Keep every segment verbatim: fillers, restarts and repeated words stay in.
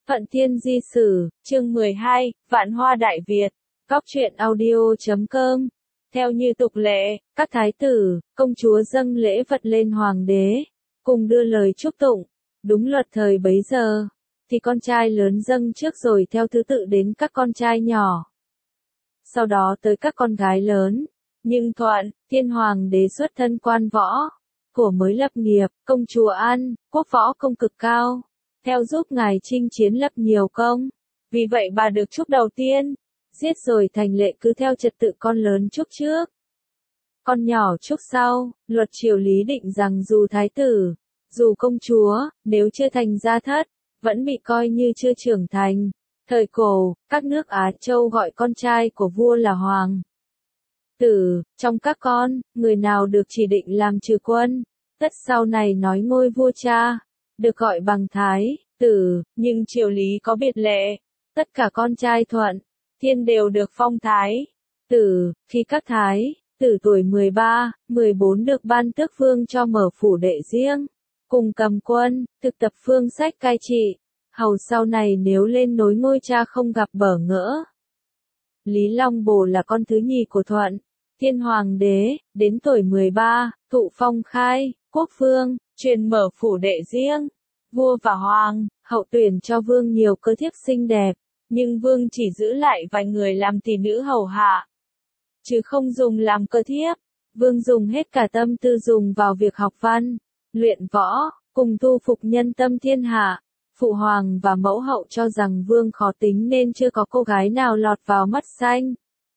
Thuận Thiên Di Sử, chương mười hai, Vạn Hoa Đại Việt, Góc truyện audio chấm com. Theo như tục lệ, các thái tử, công chúa dâng lễ vật lên hoàng đế, cùng đưa lời chúc tụng. Đúng luật thời bấy giờ, thì con trai lớn dâng trước rồi theo thứ tự đến các con trai nhỏ. Sau đó tới các con gái lớn. Nhưng Thuận, Thiên Hoàng đế xuất thân quan võ, của mới lập nghiệp, công chúa An, quốc võ công cực cao, theo giúp ngài chinh chiến lập nhiều công. Vì vậy bà được chúc đầu tiên, giết rồi thành lệ cứ theo trật tự con lớn chúc trước, con nhỏ chúc sau. Luật triều lý định rằng dù thái tử, dù công chúa, nếu chưa thành gia thất, vẫn bị coi như chưa trưởng thành. Thời cổ, các nước Á Châu gọi con trai của vua là hoàng tử, trong các con, người nào được chỉ định làm trừ quân, tất sau này nói ngôi vua cha, được gọi bằng thái tử. Nhưng triều lý có biệt lệ, tất cả con trai Thuận Thiên đều được phong thái tử. Khi các thái tử tuổi mười ba, mười bốn được ban tước vương cho mở phủ đệ riêng, cùng cầm quân, thực tập phương sách cai trị, hầu sau này nếu lên nối ngôi cha không gặp bỡ ngỡ. Lý Long Bổ là con thứ nhì của Thuận Thiên Hoàng đế, đến tuổi mười ba, thụ phong khai quốc vương, truyền mở phủ đệ riêng. Vua và hoàng hậu tuyển cho vương nhiều cơ thiếp xinh đẹp, nhưng vương chỉ giữ lại vài người làm tỷ nữ hầu hạ, chứ không dùng làm cơ thiếp. Vương dùng hết cả tâm tư dùng vào việc học văn, luyện võ, cùng thu phục nhân tâm thiên hạ. Phụ hoàng và mẫu hậu cho rằng vương khó tính nên chưa có cô gái nào lọt vào mắt xanh.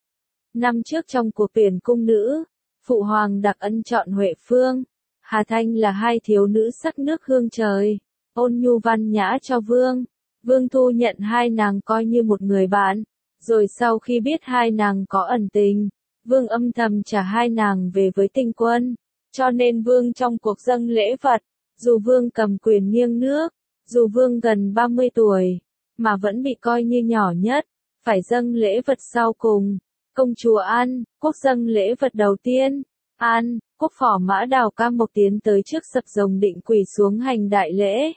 Năm trước trong cuộc tuyển cung nữ, phụ hoàng đặc ân chọn Huệ Phương, Hà Thanh là hai thiếu nữ sắc nước hương trời, ôn nhu văn nhã cho vương. Vương thu nhận hai nàng coi như một người bạn, rồi sau khi biết hai nàng có ẩn tình, vương âm thầm trả hai nàng về với tinh quân. Cho nên vương trong cuộc dâng lễ vật, dù vương cầm quyền nghiêng nước, dù vương gần ba mươi tuổi, mà vẫn bị coi như nhỏ nhất, phải dâng lễ vật sau cùng. Công chúa An, quốc dâng lễ vật đầu tiên. An, quốc phỏ mã Đào Cam Mộc tiến tới trước sập rồng định quỳ xuống hành đại lễ.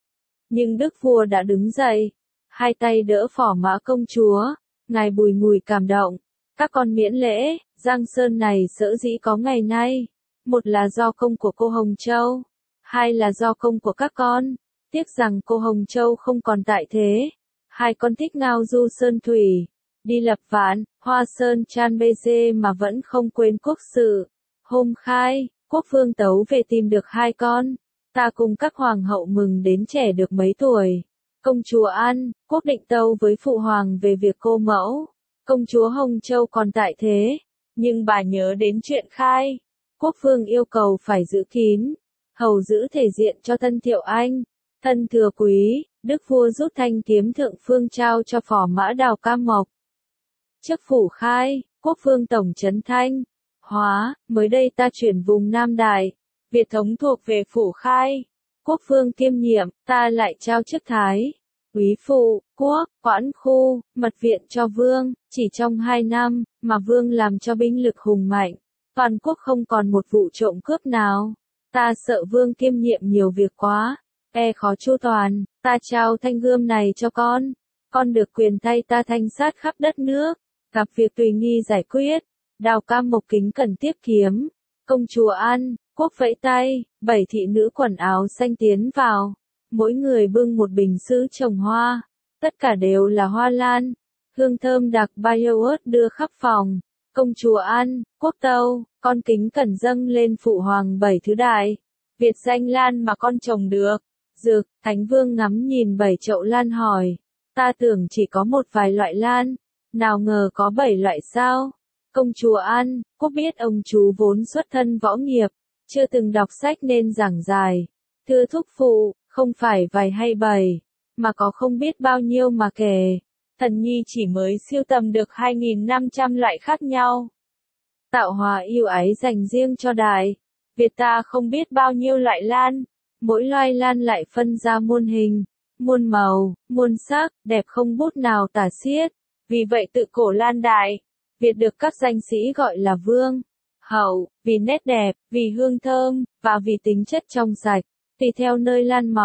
Nhưng đức vua đã đứng dậy, hai tay đỡ phỏ mã công chúa, ngài bùi ngùi cảm động. Các con miễn lễ, Giang Sơn này sở dĩ có ngày nay, một là do công của cô Hồng Châu, hai là do công của các con. Tiếc rằng cô Hồng Châu không còn tại thế. Hai con thích ngao du sơn thủy, đi lập vạn, hoa sơn chan bê dê mà vẫn không quên quốc sự. Hôm khai, quốc vương tấu về tìm được hai con. Ta cùng các hoàng hậu mừng đến trẻ được mấy tuổi. Công chúa An, quốc định tâu với phụ hoàng về việc cô mẫu. Công chúa Hồng Châu còn tại thế, nhưng bà nhớ đến chuyện khai. Quốc vương yêu cầu phải giữ kín, hầu giữ thể diện cho Thân Thiệu Anh. Thân thừa quý, đức vua rút thanh kiếm thượng phương trao cho phỏ mã Đào Cam Mộc. Trước phủ khai, quốc vương tổng trấn Thanh Hóa, mới đây ta chuyển vùng Nam Đại Việt thống thuộc về phủ khai. Quốc vương kiêm nhiệm, ta lại trao chức thái úy phụ, quốc, quản khu, mật viện cho vương. Chỉ trong hai năm, mà vương làm cho binh lực hùng mạnh, toàn quốc không còn một vụ trộm cướp nào. Ta sợ vương kiêm nhiệm nhiều việc quá, e khó chu toàn, ta trao thanh gươm này cho con. Con được quyền thay ta thanh sát khắp đất nước, gặp việc tùy nghi giải quyết. Đào Cam Mộc kính cẩn tiếp kiếm. Công chúa An, quốc vẫy tay, bảy thị nữ quần áo xanh tiến vào, mỗi người bưng một bình sứ trồng hoa, tất cả đều là hoa lan, hương thơm đặc Bioot đưa khắp phòng. Công chúa An, quốc tâu, con kính cẩn dâng lên phụ hoàng bảy thứ đại Việt danh lan mà con trồng được. Dược, Thánh Vương ngắm nhìn bảy chậu lan hỏi, ta tưởng chỉ có một vài loại lan, nào ngờ có bảy loại sao? Công chúa An, quốc biết ông chú vốn xuất thân võ nghiệp, chưa từng đọc sách nên giảng dài. Thưa thúc phụ, không phải vài hay bảy, mà có không biết bao nhiêu mà kể. Thần nhi chỉ mới siêu tầm được hai nghìn năm trăm loại khác nhau. Tạo hóa yêu ái dành riêng cho đại Việt ta không biết bao nhiêu loại lan. Mỗi loài lan lại phân ra muôn hình, muôn màu, muôn sắc, đẹp không bút nào tả xiết. Vì vậy tự cổ lan đại Việt được các danh sĩ gọi là vương, hậu, vì nét đẹp, vì hương thơm, và vì tính chất trong sạch, tùy theo nơi lan mọc.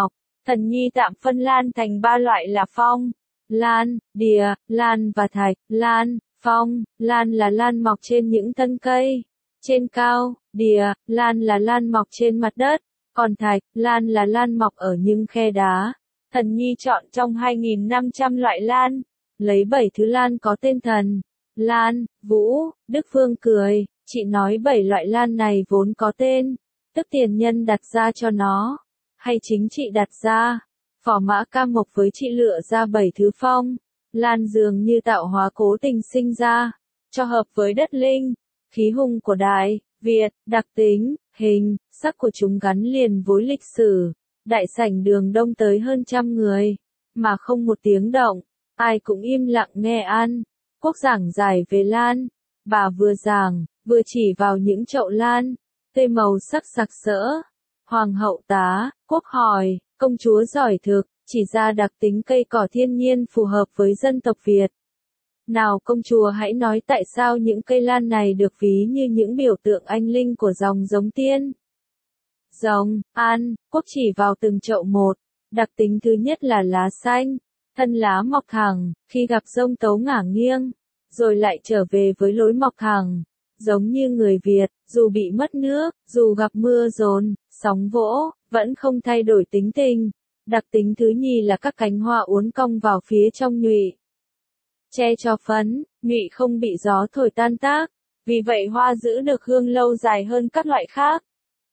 Thần nhi tạm phân lan thành ba loại là phong, lan, đìa, lan và thạch. Lan, phong, lan là lan mọc trên những thân cây trên cao, đìa, lan là lan mọc trên mặt đất, còn thạch, lan là lan mọc ở những khe đá. Thần nhi chọn trong hai nghìn năm trăm loại lan, lấy bảy thứ lan có tên thần. Lan, Vũ, Đức Phương cười, chị nói bảy loại lan này vốn có tên, tức tiền nhân đặt ra cho nó, hay chính chị đặt ra? Phò Mã Cam Mộc với chị lựa ra bảy thứ phong, lan dường như tạo hóa cố tình sinh ra, cho hợp với đất linh, khí hùng của Đại Việt, đặc tính, hình, sắc của chúng gắn liền với lịch sử. Đại sảnh đường đông tới hơn trăm người, mà không một tiếng động, ai cũng im lặng nghe ăn. Quốc giảng giải về lan, bà vừa giảng, vừa chỉ vào những chậu lan, tươi màu sắc sặc sỡ. Hoàng hậu tá, quốc hỏi, công chúa giỏi thực, chỉ ra đặc tính cây cỏ thiên nhiên phù hợp với dân tộc Việt. Nào công chúa hãy nói tại sao những cây lan này được ví như những biểu tượng anh linh của dòng giống tiên. Rồng, an, quốc chỉ vào từng chậu một. Đặc tính thứ nhất là lá xanh, thân lá mọc thẳng, khi gặp giông tấu ngả nghiêng, rồi lại trở về với lối mọc thẳng. Giống như người Việt, dù bị mất nước, dù gặp mưa dồn, sóng vỗ, vẫn không thay đổi tính tình. Đặc tính thứ nhì là các cánh hoa uốn cong vào phía trong nhụy, che cho phấn, nhụy không bị gió thổi tan tác, vì vậy hoa giữ được hương lâu dài hơn các loại khác.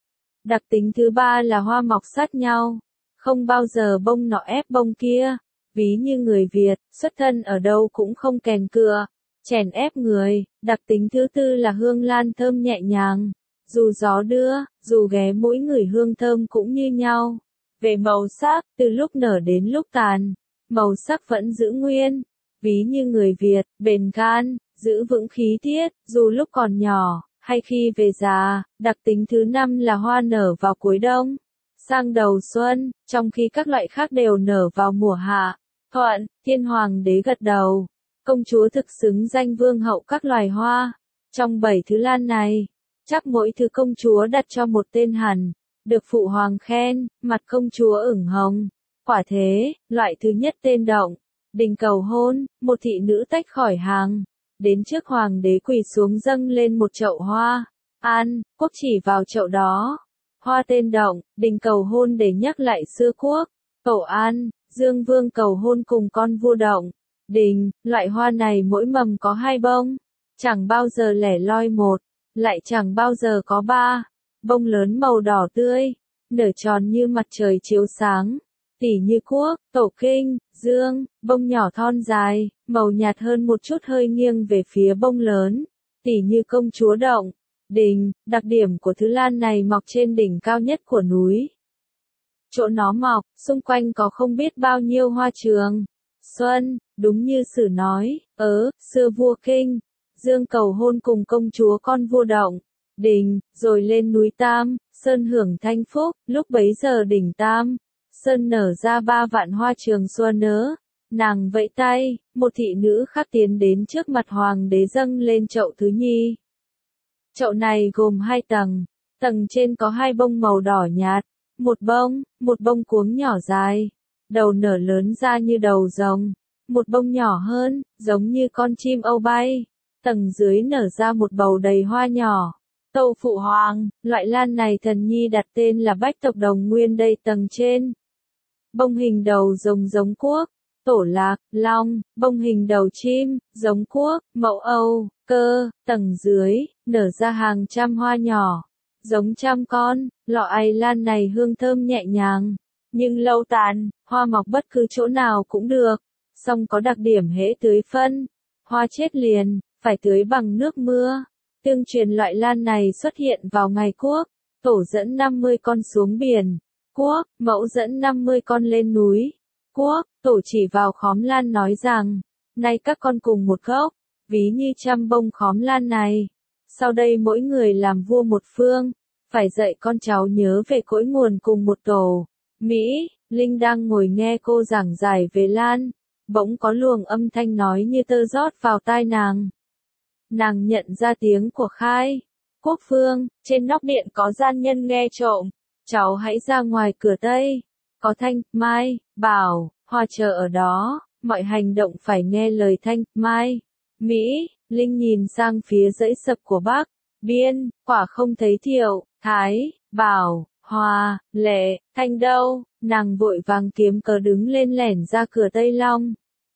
Đặc tính thứ ba là hoa mọc sát nhau, không bao giờ bông nọ ép bông kia, ví như người Việt, xuất thân ở đâu cũng không kèn cựa, chèn ép người. Đặc tính thứ tư là hương lan thơm nhẹ nhàng, dù gió đưa, dù ghé mũi ngửi hương thơm cũng như nhau. Về màu sắc, từ lúc nở đến lúc tàn, màu sắc vẫn giữ nguyên, ví như người Việt, bền gan, giữ vững khí tiết, dù lúc còn nhỏ, hay khi về già. Đặc tính thứ năm là hoa nở vào cuối đông, sang đầu xuân, trong khi các loại khác đều nở vào mùa hạ. Thuận, Thiên Hoàng đế gật đầu, công chúa thực xứng danh vương hậu các loài hoa. Trong bảy thứ lan này, chắc mỗi thứ công chúa đặt cho một tên hẳn, được phụ hoàng khen, mặt công chúa ửng hồng. Quả thế, loại thứ nhất tên Động, đình cầu hôn, một thị nữ tách khỏi hàng, đến trước hoàng đế quỳ xuống dâng lên một chậu hoa. An, quốc chỉ vào chậu đó. Hoa tên Động, đình cầu hôn để nhắc lại xưa quốc. Cầu An, Dương Vương cầu hôn cùng con vua Động. Đình, loại hoa này mỗi mầm có hai bông, chẳng bao giờ lẻ loi một, lại chẳng bao giờ có ba. Bông lớn màu đỏ tươi, nở tròn như mặt trời chiếu sáng, tỉ như quốc, Tổ Kinh, Dương. Bông nhỏ thon dài, màu nhạt hơn một chút hơi nghiêng về phía bông lớn, tỉ như công chúa Động. Đình, đặc điểm của thứ lan này mọc trên đỉnh cao nhất của núi. Chỗ nó mọc, xung quanh có không biết bao nhiêu hoa trường. Xuân, đúng như Sử nói, ớ, xưa vua Kinh, Dương cầu hôn cùng công chúa con vua Động. Đình, rồi lên núi Tam, Sơn hưởng thanh phúc, lúc bấy giờ đỉnh Tam, Sơn nở ra ba vạn hoa trường xua nớ. Nàng vẫy tay, một thị nữ khác tiến đến trước mặt hoàng đế dâng lên chậu thứ nhì. Chậu này gồm hai tầng, tầng trên có hai bông màu đỏ nhạt, một bông, một bông cuống nhỏ dài, đầu nở lớn ra như đầu rồng, một bông nhỏ hơn, giống như con chim âu bay, tầng dưới nở ra một bầu đầy hoa nhỏ. Tâu phụ hoàng, loại lan này thần nhi đặt tên là Bách tộc Đồng Nguyên đây. Tầng trên, bông hình đầu rồng giống quốc, Tổ Lạc, Long. Bông hình đầu chim, giống quốc, Mậu Âu, Cơ. Tầng dưới, nở ra hàng trăm hoa nhỏ, giống trăm con. Lọ ai lan này hương thơm nhẹ nhàng, nhưng lâu tàn, hoa mọc bất cứ chỗ nào cũng được, song có đặc điểm hễ tưới phân, hoa chết liền, phải tưới bằng nước mưa. Tương truyền loại lan này xuất hiện vào ngày quốc, Tổ dẫn năm mươi con xuống biển, quốc, Mẫu dẫn năm mươi con lên núi, quốc. Tổ chỉ vào khóm lan nói rằng, nay các con cùng một gốc, ví như trăm bông khóm lan này. Sau đây mỗi người làm vua một phương, phải dạy con cháu nhớ về cội nguồn cùng một tổ. Mỹ, Linh đang ngồi nghe cô giảng giải về lan, bỗng có luồng âm thanh nói như tơ rót vào tai nàng. Nàng nhận ra tiếng của Khai Quốc Phương, trên nóc điện có gian nhân nghe trộm, cháu hãy ra ngoài cửa Tây. có thanh, mai, bảo, hoa chờ ở đó, mọi hành động phải nghe lời thanh, mai. Mỹ, Linh nhìn sang phía dãy sập của Bắc, Biên, quả không thấy Thiệu, Thái, Bảo, Hòa, Lệ, Thanh đâu, nàng vội vàng kiếm cớ đứng lên lẻn ra cửa Tây Long.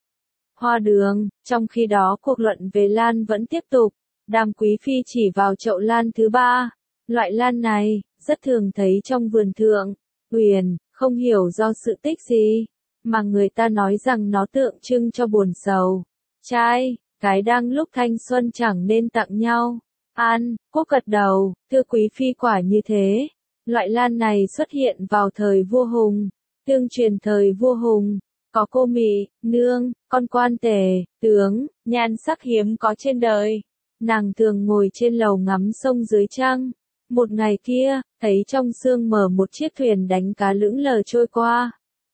Hoa đường, trong khi đó cuộc luận về lan vẫn tiếp tục, Đàm Quý Phi chỉ vào chậu lan thứ ba, loại lan này, rất thường thấy trong vườn thượng, Uyển, không hiểu do sự tích gì, mà người ta nói rằng nó tượng trưng cho buồn sầu. Trai, cái đang lúc thanh xuân chẳng nên tặng nhau. An, Quốc gật đầu, thưa Quý Phi quả như thế. Loại lan này xuất hiện vào thời vua Hùng, tương truyền thời vua Hùng, có cô Mị, nương, con quan tể, tướng, nhan sắc hiếm có trên đời. Nàng thường ngồi trên lầu ngắm sông dưới trăng. Một ngày kia, thấy trong sương mờ một chiếc thuyền đánh cá lững lờ trôi qua.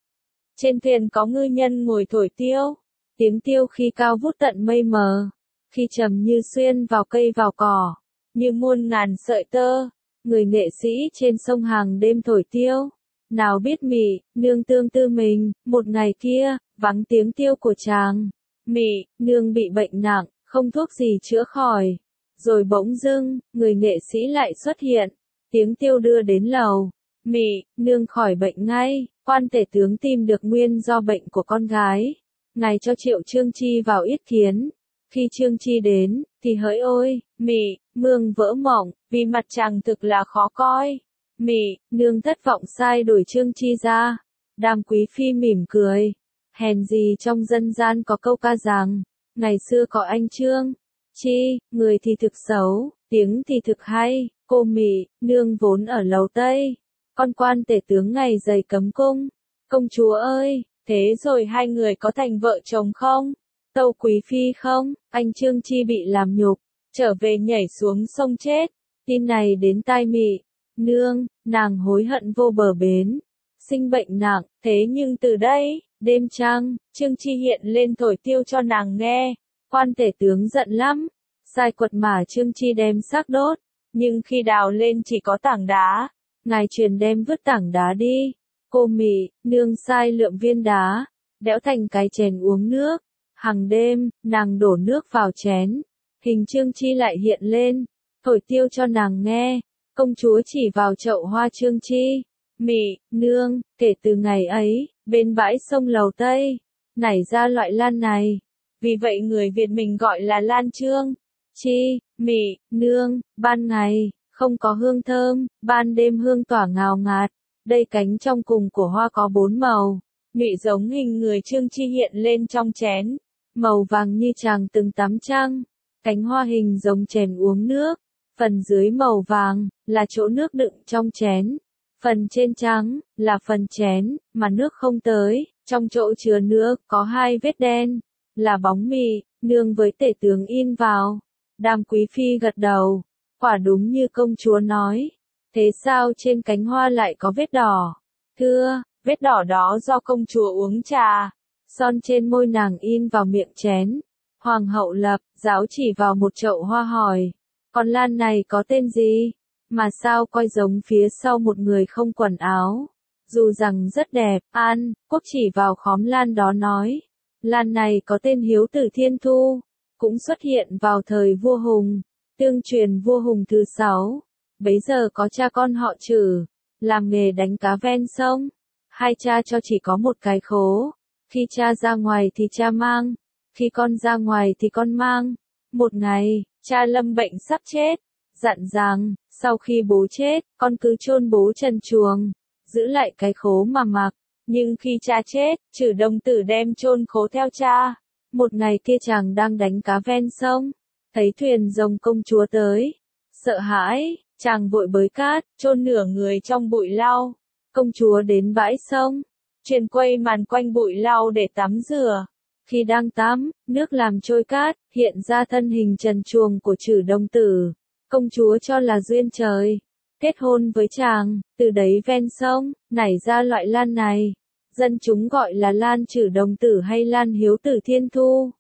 Trên thuyền có ngư nhân ngồi thổi tiêu, tiếng tiêu khi cao vút tận mây mờ, khi trầm như xuyên vào cây vào cỏ, như muôn ngàn sợi tơ. Người nghệ sĩ trên sông hàng đêm thổi tiêu, nào biết Mị, nương tương tư mình, một ngày kia, vắng tiếng tiêu của chàng. Mị, nương bị bệnh nặng, không thuốc gì chữa khỏi. Rồi bỗng dưng, người nghệ sĩ lại xuất hiện, tiếng tiêu đưa đến lầu. Mị, nương khỏi bệnh ngay, quan tể tướng tìm được nguyên do bệnh của con gái. Ngài cho triệu Trương Chi vào yết kiến. Khi Trương Chi đến, thì hỡi ôi, Mị, mương vỡ mộng, vì mặt chàng thực là khó coi. Mị, nương thất vọng sai đổi Trương Chi ra. Đàm Quý Phi mỉm cười. Hèn gì trong dân gian có câu ca rằng, ngày xưa có anh Trương Chi, người thì thực xấu, tiếng thì thực hay. Cô Mị, nương vốn ở lầu Tây, con quan tể tướng ngày dày cấm cung. Công chúa ơi, thế rồi hai người có thành vợ chồng không? Tâu Quý Phi không, anh Trương Chi bị làm nhục, trở về nhảy xuống sông chết. Tin này đến tai Mị, nương, nàng hối hận vô bờ bến, sinh bệnh nặng, thế nhưng từ đây, đêm trăng, Trương Chi hiện lên thổi tiêu cho nàng nghe. Quan tể tướng giận lắm, sai quật mả Trương Chi đem xác đốt, nhưng khi đào lên chỉ có tảng đá, ngài truyền đem vứt tảng đá đi. Cô Mị, nương sai lượm viên đá, đẽo thành cái chén uống nước. Hằng đêm, nàng đổ nước vào chén, hình Trương Chi lại hiện lên, thổi tiêu cho nàng nghe. Công chúa chỉ vào chậu hoa Trương Chi. Mị, nương, kể từ ngày ấy, bên bãi sông Lầu Tây, nảy ra loại lan này. Vì vậy người Việt mình gọi là lan Trương Chi. Mị, nương, ban ngày, không có hương thơm, ban đêm hương tỏa ngào ngạt. Đây cánh trong cùng của hoa có bốn màu. Mị giống hình người Trương Chi hiện lên trong chén. Màu vàng như chàng từng tắm trăng. Cánh hoa hình giống chén uống nước. Phần dưới màu vàng, là chỗ nước đựng trong chén. Phần trên trắng, là phần chén, mà nước không tới. Trong chỗ chứa nước, có hai vết đen, là bóng Mị, nương với tể tướng in vào. Đàm Quý Phi gật đầu. Quả đúng như công chúa nói. Thế sao trên cánh hoa lại có vết đỏ? Thưa, vết đỏ đó do công chúa uống trà. Son trên môi nàng in vào miệng chén. Hoàng hậu Lập, giáo chỉ vào một chậu hoa hỏi. Con lan này có tên gì? Mà sao coi giống phía sau một người không quần áo? Dù rằng rất đẹp, An, Quốc chỉ vào khóm lan đó nói. Lan này có tên Hiếu Tử Thiên Thu. Cũng xuất hiện vào thời vua Hùng. Tương truyền vua Hùng thứ sáu. Bấy giờ có cha con họ Trử, làm nghề đánh cá ven sông. Hai cha cho chỉ có một cái khố. Khi cha ra ngoài thì cha mang, khi con ra ngoài thì con mang. Một ngày, cha lâm bệnh sắp chết, dặn rằng, sau khi bố chết, con cứ chôn bố trần truồng, giữ lại cái khố mà mặc. Nhưng khi cha chết, Trử đồng tử đem chôn khố theo cha. Một ngày kia chàng đang đánh cá ven sông, thấy thuyền rồng công chúa tới. Sợ hãi, chàng vội bới cát, chôn nửa người trong bụi lau. Công chúa đến bãi sông, truyền quây màn quanh bụi lau để tắm rửa. Khi đang tắm, nước làm trôi cát, hiện ra thân hình trần truồng của Trử đồng tử. Công chúa cho là duyên trời, kết hôn với chàng, từ đấy ven sông, nảy ra loại lan này. Dân chúng gọi là lan Trử đồng tử hay lan Hiếu Tử Thiên Thu.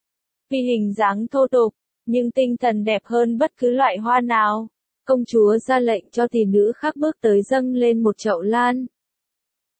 Vì hình dáng thô tục, nhưng tinh thần đẹp hơn bất cứ loại hoa nào. Công chúa ra lệnh cho tỷ nữ khác bước tới dâng lên một chậu lan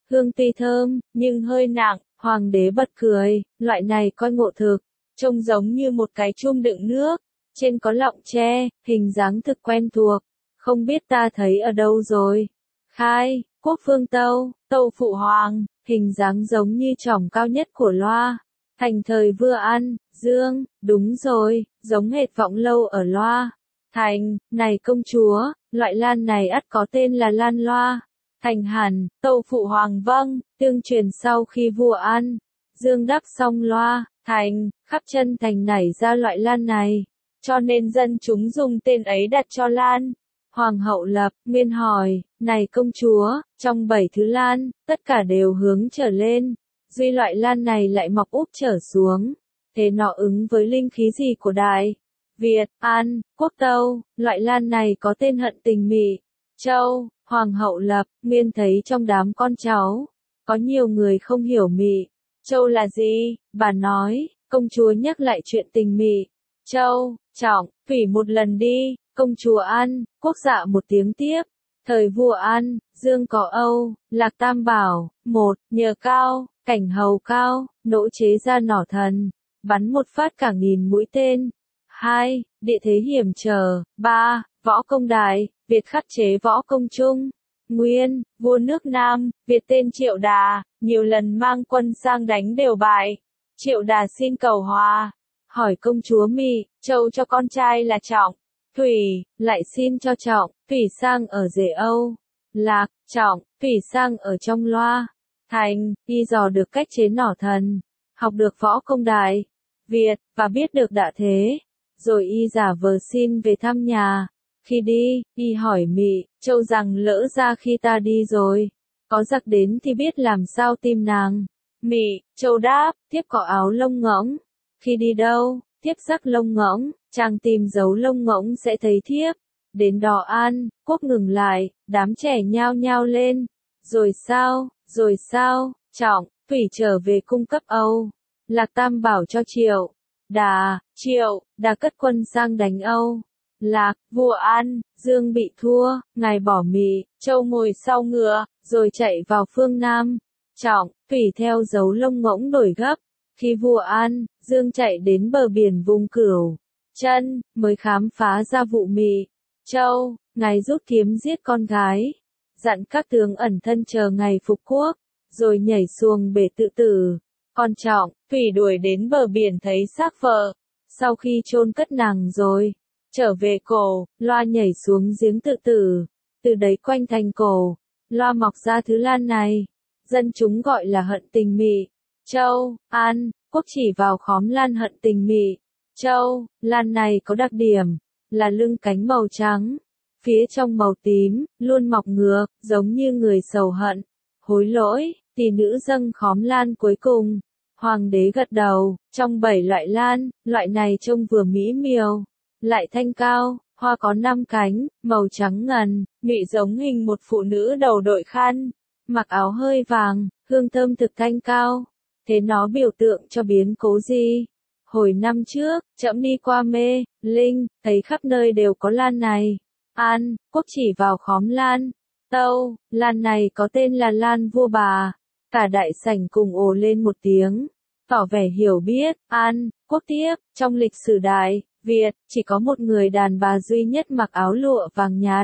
hương tuy thơm, nhưng hơi nặng, hoàng đế bật cười, loại này coi ngộ thực, trông giống như một cái chum đựng nước, trên có lọng tre, hình dáng thực quen thuộc, không biết ta thấy ở đâu rồi. Khai, quốc phương tâu, tâu phụ hoàng, hình dáng giống như chỏng cao nhất của loa. Thành thời vừa ăn, dương, đúng rồi, giống hệt vọng lâu ở loa. Thành, này công chúa, loại lan này ắt có tên là lan loa. Thành hẳn, tâu phụ hoàng vâng, tương truyền sau khi vua ăn, dương đắp xong loa, thành, khắp chân thành nảy ra loại lan này, cho nên dân chúng dùng tên ấy đặt cho lan. Hoàng hậu Lập, Nguyên hỏi, này công chúa, trong bảy thứ lan, tất cả đều hướng trở lên, duy loại lan này lại mọc úp trở xuống, thế nó ứng với linh khí gì của Đại Việt, An, Quốc Tâu, loại lan này có tên hận tình mị, châu. Hoàng hậu Lập, Nguyên thấy trong đám con cháu, có nhiều người không hiểu mị, châu là gì, bà nói, công chúa nhắc lại chuyện tình mị, châu, trọng, thủy một lần đi, công chúa ăn, quốc dạ một tiếng tiếp, thời vua ăn, dương có âu, lạc tam bảo, một, nhờ cao, cảnh hầu cao, nỗ chế ra nỏ thần, bắn một phát cả nghìn mũi tên, hai, địa thế hiểm trở, ba, võ công đài, Việt khắc chế võ công chung. Nguyên, vua nước Nam, Việt tên Triệu Đà, nhiều lần mang quân sang đánh đều bại. Triệu Đà xin cầu hòa, hỏi công chúa Mị, châu cho con trai là Trọng, Thủy, lại xin cho Trọng, Thủy sang ở rể Âu, Lạc, Trọng, Thủy sang ở trong loa, Thành, y dò được cách chế nỏ thần, học được võ công đài, Việt, và biết được đạ thế, rồi y giả vờ xin về thăm nhà. Khi đi, y hỏi Mị, châu rằng lỡ ra khi ta đi rồi, có giặc đến thì biết làm sao tìm nàng. Mị, châu đáp, thiếp có áo lông ngỗng, khi đi đâu, thiếp rắc lông ngỗng, chàng tìm dấu lông ngỗng sẽ thấy thiếp. Đến đó An, Quốc ngừng lại, đám trẻ nhao nhao lên. Rồi sao, rồi sao, Trọng, Thủy trở về cung cấp Âu. Lạc Tam bảo cho Triệu Đà, Triệu Đà cất quân sang đánh Âu. Lạc, vua An, Dương bị thua, ngài bỏ Mị, châu ngồi sau ngựa, rồi chạy vào phương Nam. Trọng, Thủy theo dấu lông ngỗng đổi gấp. Khi vua An, Dương chạy đến bờ biển vùng Cửu Chân, mới khám phá ra vụ Mị, châu, ngài rút kiếm giết con gái. Dặn các tướng ẩn thân chờ ngày phục quốc, rồi nhảy xuồng bể tự tử. Còn Trọng, Thủy đuổi đến bờ biển thấy xác vợ. Sau khi chôn cất nàng rồi, trở về cổ, loa nhảy xuống giếng tự tử. Từ đấy quanh thành cổ, loa mọc ra thứ lan này. Dân chúng gọi là hận tình mị. Châu, An, Quốc chỉ vào khóm lan hận tình mị. Châu, lan này có đặc điểm, là lưng cánh màu trắng, phía trong màu tím, luôn mọc ngược, giống như người sầu hận. Hối lỗi, tỷ nữ dâng khóm lan cuối cùng. Hoàng đế gật đầu, trong bảy loại lan, loại này trông vừa mỹ miều, lại thanh cao, hoa có năm cánh, màu trắng ngần, mị giống hình một phụ nữ đầu đội khăn, mặc áo hơi vàng, hương thơm thực thanh cao. Thế nó biểu tượng cho biến cố gì? Hồi năm trước, trẫm đi qua Mê Linh, thấy khắp nơi đều có lan này. An, Quốc chỉ vào khóm lan. Tâu, lan này có tên là lan vua bà. Cả đại sảnh cùng ồ lên một tiếng, tỏ vẻ hiểu biết. An, Quốc tiếp, trong lịch sử Đại Việt, chỉ có một người đàn bà duy nhất mặc áo lụa vàng nhạt.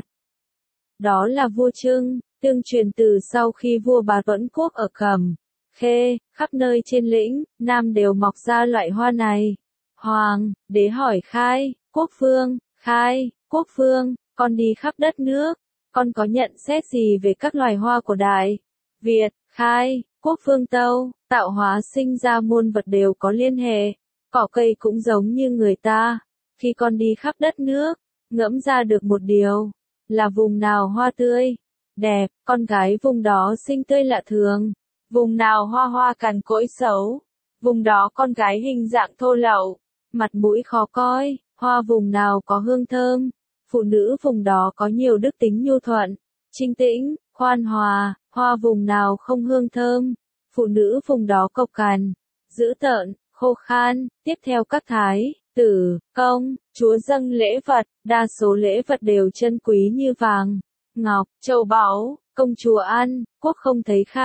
Đó là vua Trưng, tương truyền từ sau khi vua bà Tuẫn Quốc ở Cẩm Khê, khắp nơi trên lĩnh Nam đều mọc ra loại hoa này. Hoàng đế hỏi Khai, Quốc Phương, Khai, Quốc Phương, con đi khắp đất nước, con có nhận xét gì về các loài hoa của Đại Việt? Khai, Quốc Phương tâu, tạo hóa sinh ra muôn vật đều có liên hệ, cỏ cây cũng giống như người ta. Khi con đi khắp đất nước, ngẫm ra được một điều, là vùng nào hoa tươi, đẹp, con gái vùng đó xinh tươi lạ thường. Vùng nào hoa hoa cằn cỗi xấu, vùng đó con gái hình dạng thô lậu, mặt mũi khó coi. Hoa vùng nào có hương thơm, phụ nữ vùng đó có nhiều đức tính nhu thuận, trinh tĩnh, khoan hòa. Hoa vùng nào không hương thơm, phụ nữ vùng đó cộc cằn, dữ tợn, khô khan. Tiếp theo các thái tử, công chúa dâng lễ vật, đa số lễ vật đều chân quý như vàng, ngọc, châu báu. Công chúa ăn, Quốc không thấy Khai,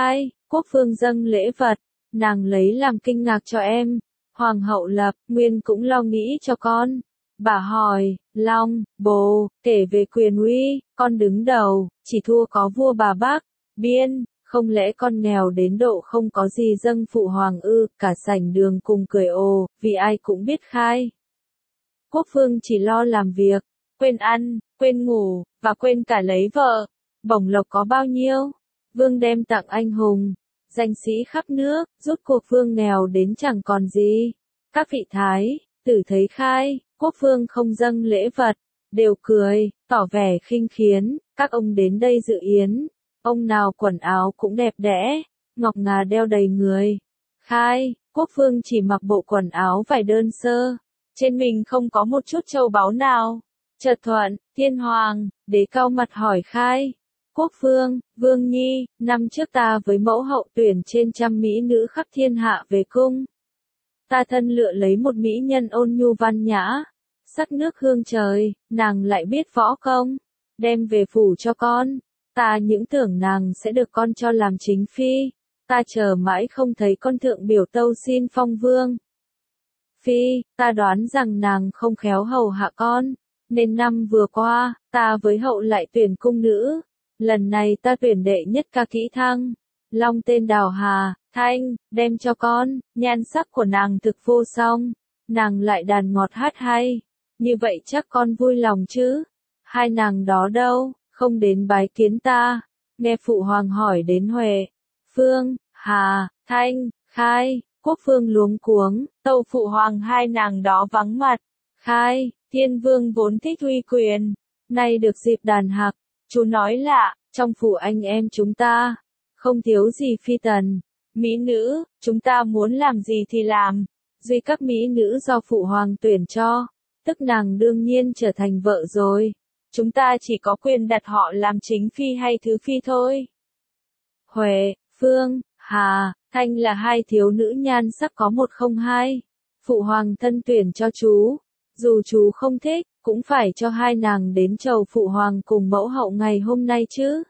Quốc vương dâng lễ vật, nàng lấy làm kinh ngạc cho em. Hoàng hậu Lập, Nguyên cũng lo nghĩ cho con. Bà hỏi, Long, bồ, kể về quyền uy, con đứng đầu, chỉ thua có vua bà Bắc, Biên, không lẽ con nghèo đến độ không có gì dâng phụ hoàng ư? Cả sảnh đường cùng cười ồ, vì ai cũng biết khai. Quốc vương chỉ lo làm việc, quên ăn, quên ngủ, và quên cả lấy vợ. Bổng lộc có bao nhiêu? Vương đem tặng anh hùng, danh sĩ khắp nước, rút cuộc vương nghèo đến chẳng còn gì. Các vị thái tử thấy khai, quốc vương không dâng lễ vật, đều cười, tỏ vẻ khinh khiến. Các ông đến đây dự yến, ông nào quần áo cũng đẹp đẽ, ngọc ngà đeo đầy người. Khai, quốc vương chỉ mặc bộ quần áo vải đơn sơ, trên mình không có một chút châu báu nào. Chợt Thuận, Thiên Hoàng, đế cao mặt hỏi Khai. Quốc vương, vương nhi, năm trước ta với mẫu hậu tuyển trên trăm mỹ nữ khắp thiên hạ về cung. Ta thân lựa lấy một mỹ nhân ôn nhu văn nhã, sắc nước hương trời, nàng lại biết võ công, đem về phủ cho con. Ta những tưởng nàng sẽ được con cho làm chính phi, ta chờ mãi không thấy con thượng biểu tâu xin phong vương. Phi, ta đoán rằng nàng không khéo hầu hạ con, nên năm vừa qua, ta với hậu lại tuyển cung nữ. Lần này ta tuyển đệ nhất ca kỹ thăng, Long tên Đào Hà, Thanh, đem cho con. Nhan sắc của nàng thực vô song, nàng lại đàn ngọt hát hay, như vậy chắc con vui lòng chứ. Hai nàng đó đâu, không đến bái kiến ta? Nghe phụ hoàng hỏi đến Huệ, Phương, Hà, Thanh, Khai. Quốc vương luống cuống, tâu phụ hoàng hai nàng đó vắng mặt. Khai, Thiên vương vốn thích uy quyền, nay được dịp đàn hạc, chú nói lạ, trong phủ anh em chúng ta, không thiếu gì phi tần, mỹ nữ, chúng ta muốn làm gì thì làm, duy các mỹ nữ do phụ hoàng tuyển cho, tức nàng đương nhiên trở thành vợ rồi, chúng ta chỉ có quyền đặt họ làm chính phi hay thứ phi thôi. Huệ, Phương, Hà, Thanh là hai thiếu nữ nhan sắc có một không hai, phụ hoàng thân tuyển cho chú, dù chú không thích, cũng phải cho hai nàng đến chầu phụ hoàng cùng mẫu hậu ngày hôm nay chứ.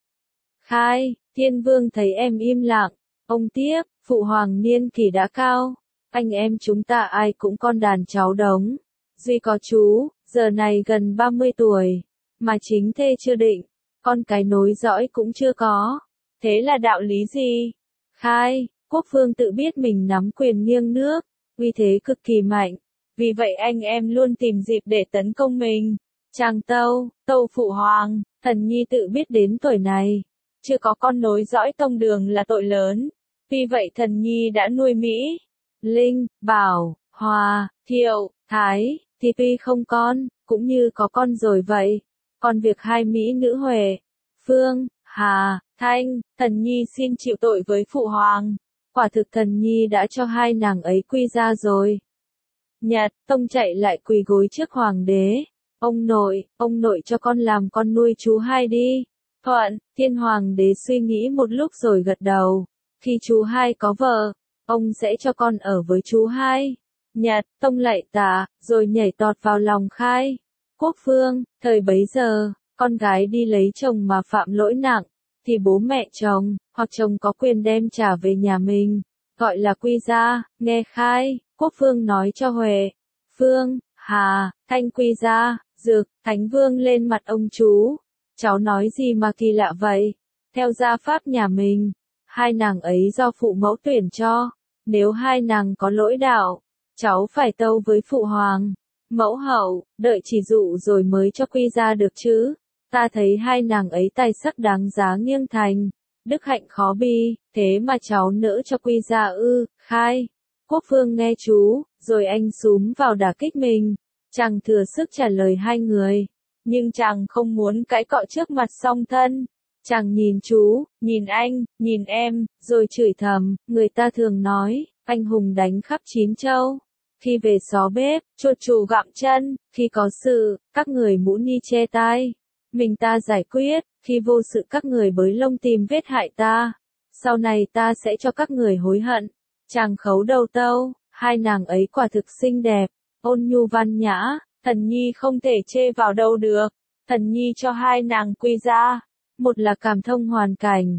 Khai, Thiên vương thấy em im lặng, ông tiếp, phụ hoàng niên kỷ đã cao, anh em chúng ta ai cũng con đàn cháu đống, duy có chú, giờ này gần ba mươi tuổi, mà chính thê chưa định, con cái nối dõi cũng chưa có, thế là đạo lý gì? Khai, quốc vương tự biết mình nắm quyền nghiêng nước, uy thế cực kỳ mạnh, vì vậy anh em luôn tìm dịp để tấn công mình. Chàng tâu, tâu phụ hoàng, thần nhi tự biết đến tuổi này, chưa có con nối dõi tông đường là tội lớn, vì vậy thần nhi đã nuôi Mỹ, Linh, Bảo, Hòa, Thiệu, Thái, thì tuy không con, cũng như có con rồi vậy. Còn việc hai mỹ nữ Huệ, Phương, Hà, Thanh, thần nhi xin chịu tội với phụ hoàng. Quả thực thần nhi đã cho hai nàng ấy quy ra rồi. Nhật, tông chạy lại quỳ gối trước hoàng đế. Ông nội, ông nội cho con làm con nuôi chú hai đi. Thuận, Thiên hoàng đế suy nghĩ một lúc rồi gật đầu. Khi chú hai có vợ, ông sẽ cho con ở với chú hai. Nhật, tông lạy tạ, rồi nhảy tọt vào lòng Khai. Quốc vương, thời bấy giờ, con gái đi lấy chồng mà phạm lỗi nặng, thì bố mẹ chồng, hoặc chồng có quyền đem trả về nhà mình, gọi là quy ra. Nghe Khai, quốc vương nói cho Huệ, Phương, Hà, Thanh quy ra. Dược, Thánh vương lên mặt ông chú. Cháu nói gì mà kỳ lạ vậy? Theo gia pháp nhà mình, hai nàng ấy do phụ mẫu tuyển cho, nếu hai nàng có lỗi đạo, cháu phải tâu với phụ hoàng. Mẫu hậu, đợi chỉ dụ rồi mới cho quy ra được chứ. Ta thấy hai nàng ấy tài sắc đáng giá nghiêng thành, đức hạnh khó bi, thế mà cháu nỡ cho quy ra ư? Khai, quốc vương nghe chú, rồi anh xúm vào đả kích mình. Chàng thừa sức trả lời hai người, nhưng chàng không muốn cãi cọ trước mặt song thân. Chàng nhìn chú, nhìn anh, nhìn em, rồi chửi thầm, người ta thường nói, anh hùng đánh khắp chín châu. Khi về xó bếp, chuột chủ gặm chân, khi có sự, các người mũ ni che tai. Mình ta giải quyết, khi vô sự các người bới lông tìm vết hại ta. Sau này ta sẽ cho các người hối hận. Chàng khấu đầu tâu, hai nàng ấy quả thực xinh đẹp, ôn nhu văn nhã, thần nhi không thể chê vào đâu được. Thần nhi cho hai nàng quy ra. Một là cảm thông hoàn cảnh,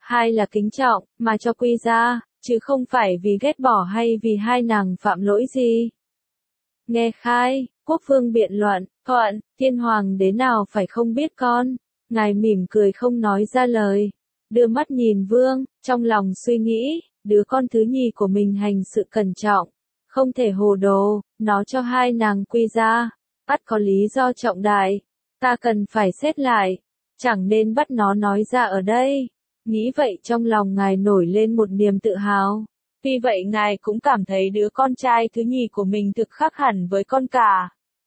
Hai là kính trọng, mà cho quy ra, chứ không phải vì ghét bỏ hay vì hai nàng phạm lỗi gì. Nghe khai, quốc vương biện luận, thuận, thiên hoàng đế nào phải không biết con. Ngài mỉm cười không nói ra lời, đưa mắt nhìn vương, trong lòng suy nghĩ, đứa con thứ nhì của mình hành sự cẩn trọng, không thể hồ đồ, nó cho hai nàng quy ra, ắt có lý do trọng đại, ta cần phải xét lại, chẳng nên bắt nó nói ra ở đây. Nghĩ vậy trong lòng ngài nổi lên một niềm tự hào. Tuy vậy ngài cũng cảm thấy đứa con trai thứ nhì của mình thực khác hẳn với con cả.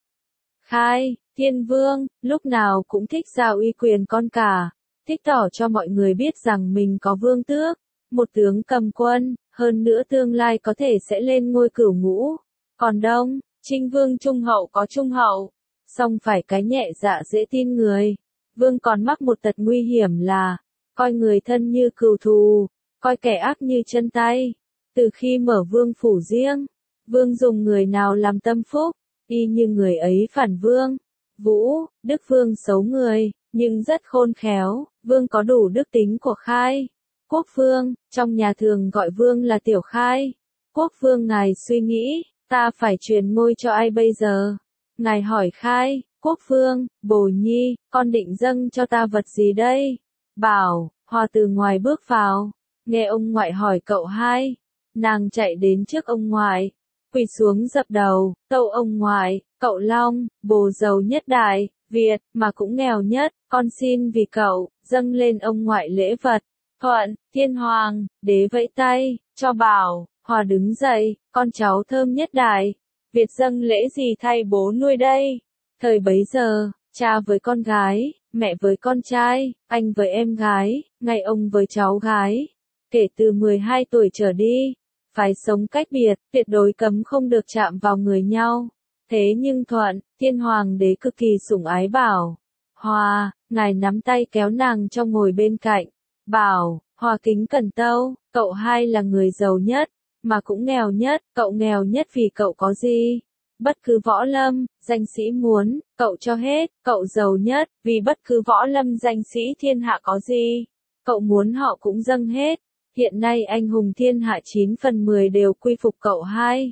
Khai, thiên vương, lúc nào cũng thích giao uy quyền con cả, thích tỏ cho mọi người biết rằng mình có vương tước, một tướng cầm quân, hơn nữa tương lai có thể sẽ lên ngôi cửu ngũ. Còn Đông, Trinh vương trung hậu có trung hậu, song phải cái nhẹ dạ dễ tin người. Vương còn mắc một tật nguy hiểm là, coi người thân như cừu thù, coi kẻ ác như chân tay. Từ khi mở vương phủ riêng, vương dùng người nào làm tâm phúc, y như người ấy phản vương. Vũ, Đức Vương xấu người, nhưng rất khôn khéo, vương có đủ đức tính của Khai. Quốc vương, trong nhà thường gọi vương là Tiểu Khai. Quốc vương ngài suy nghĩ, ta phải truyền ngôi cho ai bây giờ? Ngài hỏi Khai, quốc vương, bồ nhi, con định dâng cho ta vật gì đây? Bảo, Hòa từ ngoài bước vào, nghe ông ngoại hỏi cậu hai. Nàng chạy đến trước ông ngoại, quỳ xuống dập đầu, tâu ông ngoại, cậu Long, bồ giàu nhất Đại Việt, mà cũng nghèo nhất, con xin vì cậu, dâng lên ông ngoại lễ vật. Thuận, thiên hoàng, đế vẫy tay, cho Bảo, Hòa đứng dậy, con cháu thơm nhất Đại Việt dâng lễ gì thay bố nuôi đây? Thời bấy giờ, cha với con gái, mẹ với con trai, anh với em gái, ngay ông với cháu gái, kể từ mười hai tuổi trở đi, phải sống cách biệt, tuyệt đối cấm không được chạm vào người nhau. Thế nhưng Thuận, thiên hoàng đế cực kỳ sủng ái Bảo. Hòa, ngài nắm tay kéo nàng cho ngồi bên cạnh. Bảo, Hòa kính cẩn tâu, cậu hai là người giàu nhất, mà cũng nghèo nhất, cậu nghèo nhất vì cậu có gì? Bất cứ võ lâm, danh sĩ muốn, cậu cho hết, cậu giàu nhất, vì bất cứ võ lâm danh sĩ thiên hạ có gì, cậu muốn họ cũng dâng hết. Hiện nay anh hùng thiên hạ chín phần mười đều quy phục cậu hai.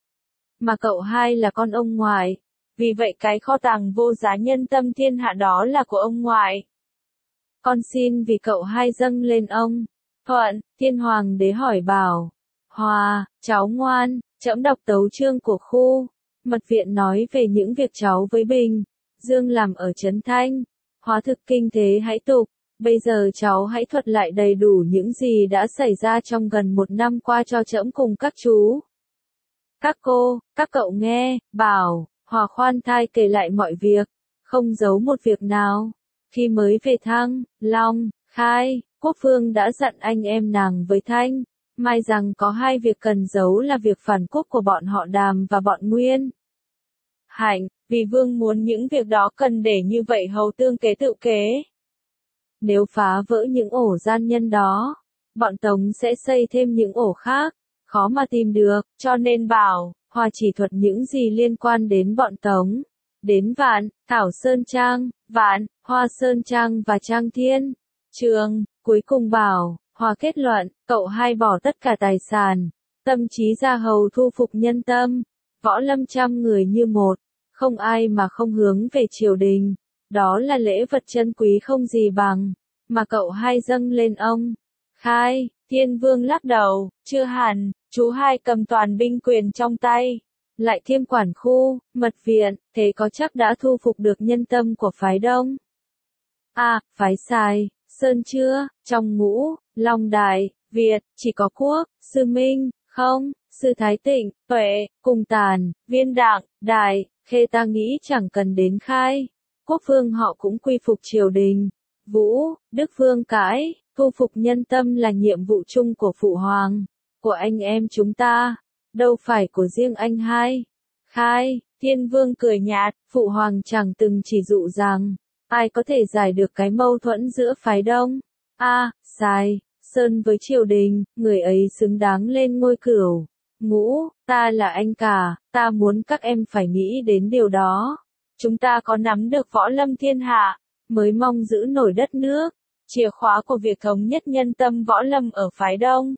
Mà cậu hai là con ông ngoại, vì vậy cái kho tàng vô giá nhân tâm thiên hạ đó là của ông ngoại. Con xin vì cậu hai dâng lên ông. Thuận, thiên hoàng đế hỏi Bảo, Hòa, cháu ngoan, trẫm đọc tấu chương của khu mật viện nói về những việc cháu với Bình Dương làm ở Trấn Thanh. Hóa thực kinh thế hãy tục, bây giờ cháu hãy thuật lại đầy đủ những gì đã xảy ra trong gần một năm qua cho trẫm cùng các chú, các cô, các cậu nghe. Bảo, Hòa khoan thai kể lại mọi việc, không giấu một việc nào. Khi mới về Thăng, Long, Khai, quốc vương đã dặn anh em nàng với Thanh Mai rằng có hai việc cần giấu là việc phản quốc của bọn họ Đàm và bọn Nguyên Hạnh, vì vương muốn những việc đó cần để như vậy hầu tương kế tự kế. Nếu phá vỡ những ổ gian nhân đó, bọn Tống sẽ xây thêm những ổ khác, khó mà tìm được, cho nên Bảo, Hòa chỉ thuật những gì liên quan đến bọn Tống. Đến Vạn, Thảo Sơn Trang, Vạn, Hoa Sơn Trang và Trang Thiên Trường, cuối cùng Bảo, Hòa kết luận, cậu hai bỏ tất cả tài sản, tâm trí ra hầu thu phục nhân tâm, võ lâm trăm người như một, không ai mà không hướng về triều đình, đó là lễ vật chân quý không gì bằng, mà cậu hai dâng lên ông. Khai, thiên vương lắc đầu, chưa hẳn, chú hai cầm toàn binh quyền trong tay, lại thêm quản khu, mật viện, thế có chắc đã thu phục được nhân tâm của phái Đông? À, phái Sài, Sơn chưa, trong ngũ, Long Đại Việt, chỉ có Quốc, Sư Minh, không, Sư Thái Tịnh, Tuệ, cùng Tàn, Viên Đặng, Đại, Khê ta nghĩ chẳng cần đến Khai. Quốc vương họ cũng quy phục triều đình. Vũ, Đức Vương cãi, thu phục nhân tâm là nhiệm vụ chung của Phụ Hoàng, của anh em chúng ta, đâu phải của riêng anh hai. Khai, Thiên Vương cười nhạt, Phụ Hoàng chẳng từng chỉ dụ rằng, ai có thể giải được cái mâu thuẫn giữa phái Đông, A, à, Sài, Sơn với triều đình, người ấy xứng đáng lên ngôi cửu ngũ, ta là anh cả, ta muốn các em phải nghĩ đến điều đó. Chúng ta có nắm được võ lâm thiên hạ, mới mong giữ nổi đất nước. chìa khóa của việc thống nhất nhân tâm võ lâm ở phái Đông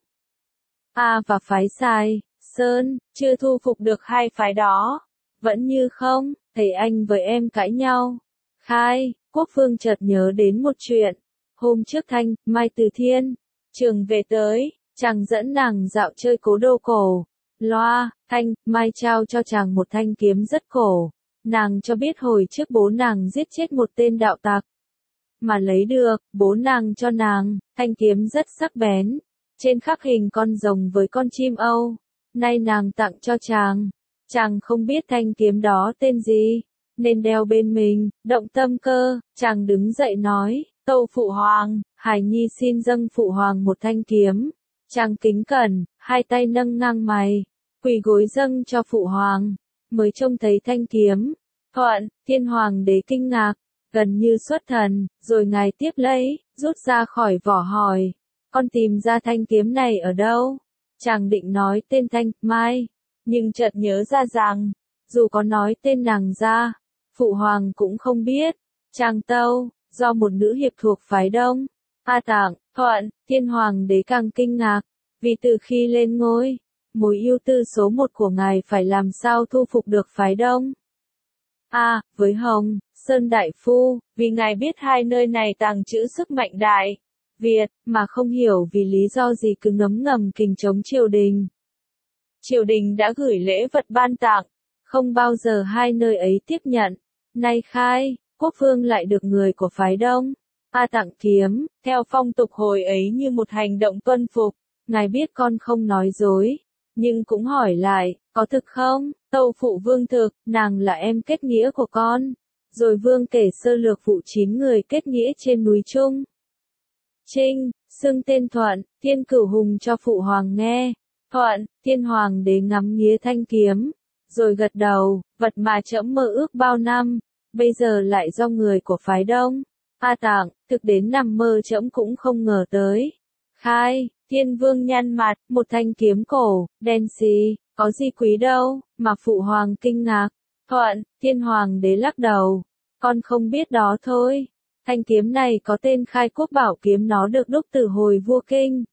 A và phái Sai, Sơn, chưa thu phục được hai phái đó. Vẫn như không, thấy anh với em cãi nhau. Khai, Quốc Phương chợt nhớ đến một chuyện. Hôm trước Thanh, Mai từ Thiên, trường về tới, chàng dẫn nàng dạo chơi cố đô cổ. Loa, Thanh, Mai trao cho chàng một thanh kiếm rất cổ. Nàng cho biết hồi trước bố nàng giết chết một tên đạo tặc. Mà lấy được, bố nàng cho nàng, thanh kiếm rất sắc bén. Trên khắc hình con rồng với con chim âu. Nay nàng tặng cho chàng. Chàng không biết thanh kiếm đó tên gì, nên đeo bên mình, động tâm cơ, chàng đứng dậy nói, tâu phụ hoàng, Hải Nhi xin dâng phụ hoàng một thanh kiếm. Chàng kính cẩn, hai tay nâng ngang mày, quỳ gối dâng cho phụ hoàng, mới trông thấy thanh kiếm. Thuận, Thiên Hoàng đế kinh ngạc, gần như xuất thần, rồi ngài tiếp lấy, rút ra khỏi vỏ hỏi, con tìm ra thanh kiếm này ở đâu? Chàng định nói tên Thanh, Mai, nhưng chợt nhớ ra rằng, dù có nói tên nàng ra, phụ hoàng cũng không biết. Chàng tâu, do một nữ hiệp thuộc phái Đông, A tặng, Thuận, Thiên Hoàng đế càng kinh ngạc, vì từ khi lên ngôi, mối ưu tư số một của ngài phải làm sao thu phục được phái Đông. A, với Hồng, Sơn Đại Phu, vì ngài biết hai nơi này tàng trữ sức mạnh Đại Việt, mà không hiểu vì lý do gì cứ ngấm ngầm kình chống triều đình. Triều đình đã gửi lễ vật ban tặng, không bao giờ hai nơi ấy tiếp nhận. Nay khai, Quốc Phương lại được người của phái Đông A tặng kiếm, theo phong tục hồi ấy như một hành động tuân phục. Ngài biết con không nói dối, nhưng cũng hỏi lại, có thực không? Tâu phụ vương thực, nàng là em kết nghĩa của con. Rồi vương kể sơ lược vụ chín người kết nghĩa trên núi Trung Trinh, xưng tên Thuận, Thiên Cửu Hùng cho phụ hoàng nghe. Thuận, Thiên Hoàng đế ngắm nghía thanh kiếm, rồi gật đầu, vật mà trẫm mơ ước bao năm, bây giờ lại do người của phái Đông A tặng, thực đến nằm mơ trẫm cũng không ngờ tới. Khai, Thiên Vương nhăn mặt, một thanh kiếm cổ, đen xì, có gì quý đâu, mà phụ hoàng kinh ngạc. Thuận, Thiên Hoàng đế lắc đầu, con không biết đó thôi. Thanh kiếm này có tên Khai Quốc Bảo kiếm, nó được đúc từ hồi vua Kinh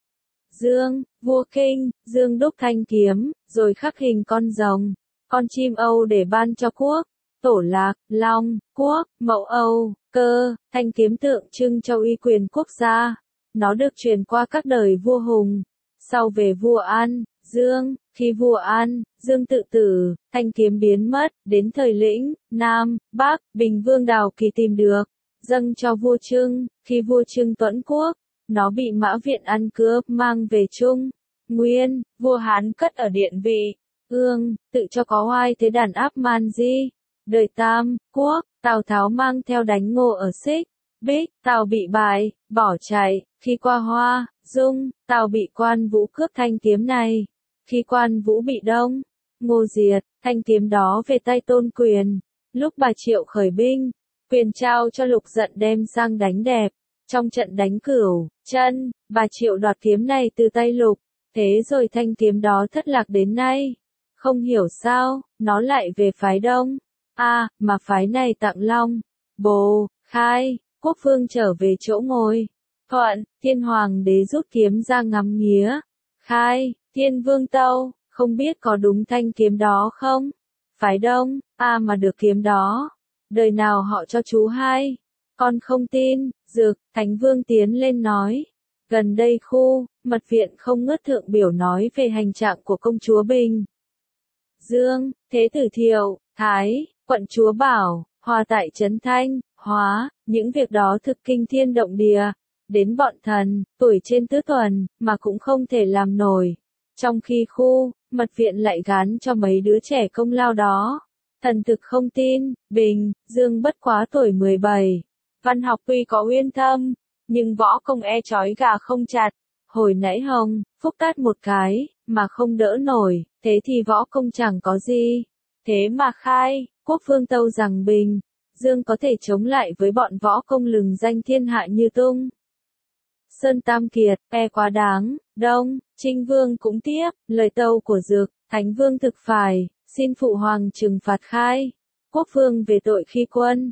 Dương, vua Kinh Dương đúc thanh kiếm, rồi khắc hình con rồng, con chim âu để ban cho quốc, Tổ Lạc, Long, Quốc, Mậu Âu, Cơ. Thanh kiếm tượng trưng cho uy quyền quốc gia. Nó được truyền qua các đời vua Hùng, sau về vua An, Dương. Khi vua An, Dương tự tử, thanh kiếm biến mất, đến thời Lĩnh, Nam, Bắc, Bình Vương Đào Kỳ tìm được, dâng cho vua Trưng. Khi vua Trưng tuẫn quốc, nó bị Mã Viện ăn cướp mang về Trung Nguyên, vua Hán cất ở điện vị Ương, tự cho có oai thế đàn áp man di. Đời Tam Quốc, Tào Tháo mang theo đánh Ngô ở Xích Bích, Tào bị bại, bỏ chạy. Khi qua Hoa Dung, Tào bị Quan Vũ cướp thanh kiếm này. Khi Quan Vũ bị Đông Ngô diệt, thanh kiếm đó về tay Tôn Quyền. Lúc bà Triệu khởi binh, Quyền trao cho Lục Dận đem sang đánh Đẹp. Trong trận đánh Cửu Chân, bà Triệu đoạt kiếm này từ tay Lục, thế rồi thanh kiếm đó thất lạc đến nay. Không hiểu sao, nó lại về phái Đông A, à, mà phái này tặng Long, Bồ, Khai, Quốc Phương trở về chỗ ngồi. Thuận, Thiên Hoàng đế rút kiếm ra ngắm nghía. Khai, Thiên Vương tâu, không biết có đúng thanh kiếm đó không? Phái Đông A à, mà được kiếm đó, đời nào họ cho chú hai? Con không tin. Dược, Thánh Vương tiến lên nói. Gần đây khu, mật viện không ngớt thượng biểu nói về hành trạng của công chúa Bình Dương, Thế tử Thiệu, Thái, quận chúa Bảo, Hòa tại Trấn Thanh, Hóa, những việc đó thực kinh thiên động địa. Đến bọn thần, tuổi trên tứ tuần, mà cũng không thể làm nổi. Trong khi khu, mật viện lại gán cho mấy đứa trẻ công lao đó. Thần thực không tin. Bình Dương bất quá tuổi mười bảy. Văn học tuy có uyên thâm, nhưng võ công e trói gà không chặt. Hồi nãy Hồng, Phúc tát một cái, mà không đỡ nổi, thế thì võ công chẳng có gì. Thế mà Khai, Quốc Phương tâu rằng Bình Dương có thể chống lại với bọn võ công lừng danh thiên hạ như Tung Sơn Tam Kiệt, e quá đáng. Đông, Trinh Vương cũng tiếp, lời tâu của Dược, Thánh Vương thực phải, xin phụ hoàng trừng phạt Khai Quốc Phương về tội khi quân.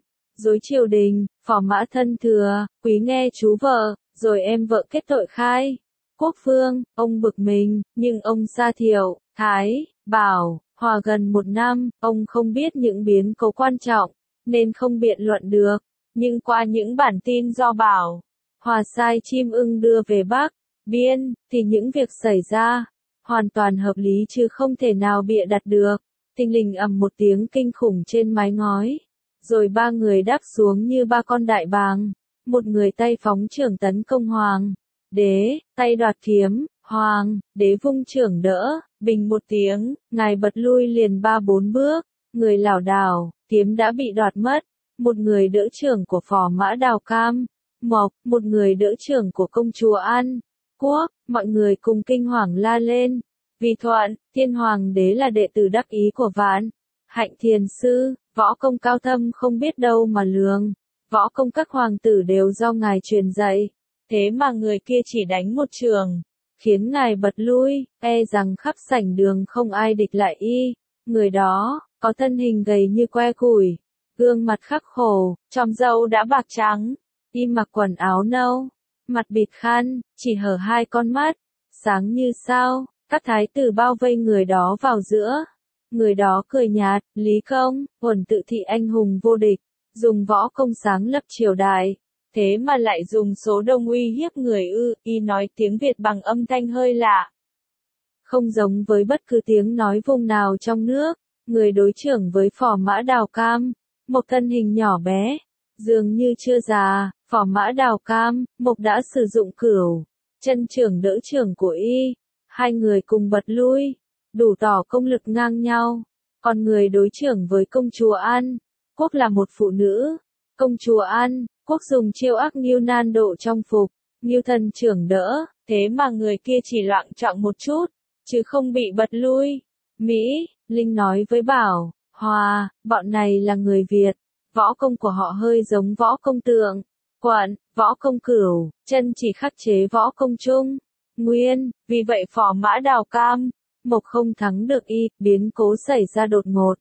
dối triều đình, phò mã thân thừa, quý nghe chú vợ, rồi em vợ kết tội khai. Quốc vương, ông bực mình, nhưng ông Sa Thiệu, Thái, Bảo, Hòa gần một năm, ông không biết những biến cố quan trọng, nên không biện luận được. Nhưng qua những bản tin do Bảo, Hòa sai chim ưng đưa về Bắc, Biên, thì những việc xảy ra, hoàn toàn hợp lý chứ không thể nào bịa đặt được. Thình lình ầm một tiếng kinh khủng trên mái ngói. Rồi ba người đáp xuống như ba con đại bàng. Một người tay phóng trưởng tấn công hoàng đế, tay đoạt kiếm, hoàng đế vung trưởng đỡ, bình một tiếng, ngài bật lui liền ba bốn bước, người lảo đảo, kiếm đã bị đoạt mất. Một người đỡ trưởng của phò mã Đào Cam, Mộc, một người đỡ trưởng của công chúa An Quốc, mọi người cùng kinh hoàng la lên. Vì Thuận, Thiên Hoàng đế là đệ tử đắc ý của Vạn Hạnh Thiền Sư, võ công cao thâm không biết đâu mà lường. Võ công các hoàng tử đều do ngài truyền dạy, thế mà người kia chỉ đánh một trường, khiến ngài bật lui, e rằng khắp sảnh đường không ai địch lại y. Người đó, có thân hình gầy như que củi, gương mặt khắc khổ, chòm râu đã bạc trắng, y mặc quần áo nâu, mặt bịt khăn, chỉ hở hai con mắt, sáng như sao. Các thái tử bao vây người đó vào giữa. Người đó cười nhạt, Lý Công, huẩn tự thị anh hùng vô địch, dùng võ công sáng lập triều đại, thế mà lại dùng số đông uy hiếp người ư, y nói tiếng Việt bằng âm thanh hơi lạ. Không giống với bất cứ tiếng nói vùng nào trong nước, người đối trưởng với phò mã Đào Cam, một thân hình nhỏ bé, dường như chưa già, phò mã Đào Cam, Mộc đã sử dụng cửu chân trưởng đỡ trưởng của y. Hai người cùng bật lui, đủ tỏ công lực ngang nhau. Còn người đối trưởng với công chúa An Quốc là một phụ nữ. Công chúa An Quốc dùng chiêu ác nghiêu nan độ trong phục, nghiêu thần trưởng đỡ, thế mà người kia chỉ loạng choạng một chút, chứ không bị bật lui. Mỹ, Linh nói với Bảo, Hòa, bọn này là người Việt, võ công của họ hơi giống võ công Tượng, Quận, võ công Cửu, chân chỉ khắc chế võ công Trung Nguyên, vì vậy phò mã Đào Cam, Mộc không thắng được y, biến cố xảy ra đột ngột.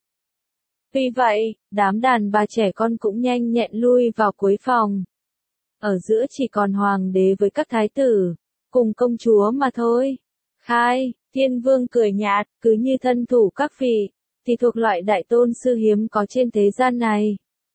Vì vậy, đám đàn bà trẻ con cũng nhanh nhẹn lui vào cuối phòng. Ở giữa chỉ còn hoàng đế với các thái tử, cùng công chúa mà thôi. Khai, Thiên Vương cười nhạt, cứ như thân thủ các vị, thì thuộc loại đại tôn sư hiếm có trên thế gian này.